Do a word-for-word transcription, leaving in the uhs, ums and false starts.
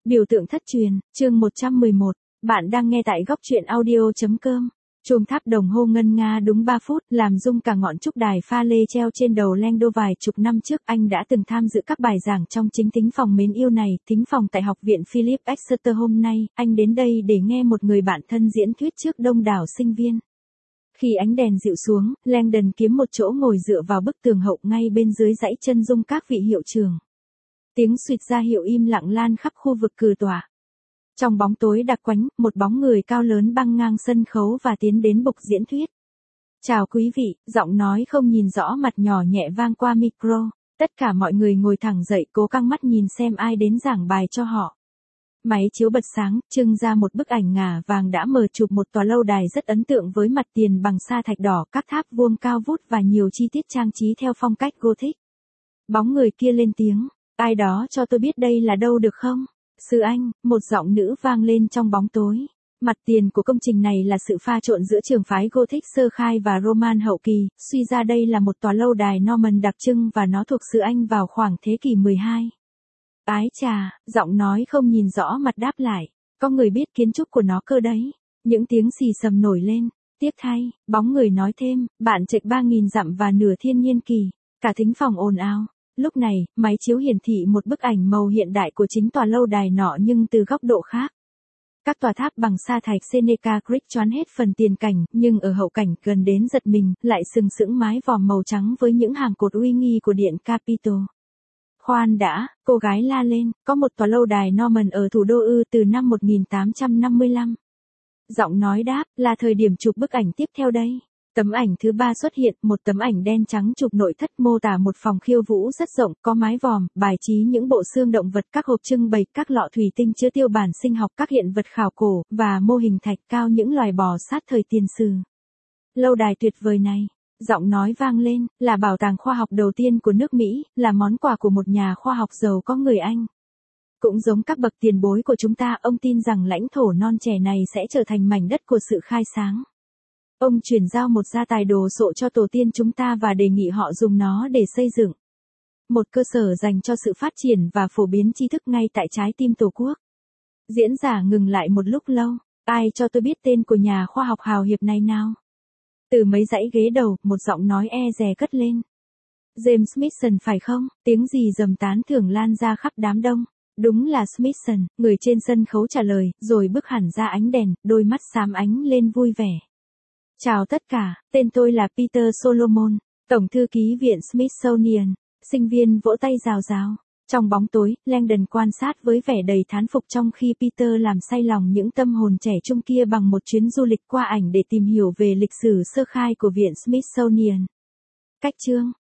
Biểu tượng thất truyền, chương một trăm mười một. Bạn đang nghe tại góc truyện audio.com. Chuông tháp đồng hồ ngân nga đúng ba phút, làm rung cả ngọn trúc đài pha lê treo trên đầu Lendo. Vài chục năm trước anh đã từng tham dự các bài giảng trong chính thính phòng mến yêu này, thính phòng tại học viện Philip Exeter. Hôm nay, anh đến đây để nghe một người bạn thân diễn thuyết trước đông đảo sinh viên. Khi ánh đèn dịu xuống, Langdon kiếm một chỗ ngồi dựa vào bức tường hậu ngay bên dưới dãy chân dung các vị hiệu trưởng. Tiếng suýt ra hiệu im lặng lan khắp khu vực cử tọa. Trong bóng tối đặc quánh, một bóng người cao lớn băng ngang sân khấu và tiến đến bục diễn thuyết. Chào quý vị, giọng nói không nhìn rõ mặt nhỏ nhẹ vang qua micro. Tất cả mọi người ngồi thẳng dậy, cố căng mắt nhìn xem ai đến giảng bài cho họ. Máy chiếu bật sáng, trưng ra một bức ảnh ngả vàng đã mờ chụp một tòa lâu đài rất ấn tượng với mặt tiền bằng sa thạch đỏ, các tháp vuông cao vút và nhiều chi tiết trang trí theo phong cách Gothic. Bóng người kia lên tiếng. Ai đó cho tôi biết đây là đâu được không? Sư anh, một giọng nữ vang lên trong bóng tối. Mặt tiền của công trình này là sự pha trộn giữa trường phái Gothic sơ khai và Roman hậu kỳ, suy ra đây là một tòa lâu đài Norman đặc trưng và nó thuộc xứ Anh vào khoảng thế kỷ mười hai. Ái chà, giọng nói không nhìn rõ mặt đáp lại. Có người biết kiến trúc của nó cơ đấy. Những tiếng xì xầm nổi lên. Tiếc thay, bóng người nói thêm, bạn trệch ba nghìn dặm và nửa thiên nhiên kỳ. Cả thính phòng ồn ào. Lúc này, máy chiếu hiển thị một bức ảnh màu hiện đại của chính tòa lâu đài nọ nhưng từ góc độ khác. Các tòa tháp bằng sa thạch Seneca Creek choán hết phần tiền cảnh, nhưng ở hậu cảnh gần đến giật mình, lại sừng sững mái vòm màu trắng với những hàng cột uy nghi của điện Capitol. Khoan đã, cô gái la lên, có một tòa lâu đài Norman ở thủ đô ư từ năm một nghìn tám trăm năm mươi lăm. Giọng nói đáp, là thời điểm chụp bức ảnh tiếp theo đây. Tấm ảnh thứ ba xuất hiện, một tấm ảnh đen trắng chụp nội thất mô tả một phòng khiêu vũ rất rộng, có mái vòm, bài trí những bộ xương động vật, các hộp trưng bày, các lọ thủy tinh chứa tiêu bản sinh học, các hiện vật khảo cổ, và mô hình thạch cao những loài bò sát thời tiền sử. Lâu đài tuyệt vời này, giọng nói vang lên, là bảo tàng khoa học đầu tiên của nước Mỹ, là món quà của một nhà khoa học giàu có người Anh. Cũng giống các bậc tiền bối của chúng ta, ông tin rằng lãnh thổ non trẻ này sẽ trở thành mảnh đất của sự khai sáng. Ông chuyển giao một gia tài đồ sộ cho tổ tiên chúng ta và đề nghị họ dùng nó để xây dựng một cơ sở dành cho sự phát triển và phổ biến tri thức ngay tại trái tim Tổ quốc. Diễn giả ngừng lại một lúc lâu. Ai cho tôi biết tên của nhà khoa học hào hiệp này nào? Từ mấy dãy ghế đầu, một giọng nói e dè cất lên. James Smithson phải không? Tiếng gì rầm tán thưởng lan ra khắp đám đông. Đúng là Smithson, người trên sân khấu trả lời, rồi bước hẳn ra ánh đèn, đôi mắt xám ánh lên vui vẻ. Chào tất cả, tên tôi là Peter Solomon, Tổng thư ký viện Smithsonian. Sinh viên vỗ tay rào rào. Trong bóng tối, Langdon quan sát với vẻ đầy thán phục trong khi Peter làm say lòng những tâm hồn trẻ trung kia bằng một chuyến du lịch qua ảnh để tìm hiểu về lịch sử sơ khai của viện Smithsonian. Cách chương,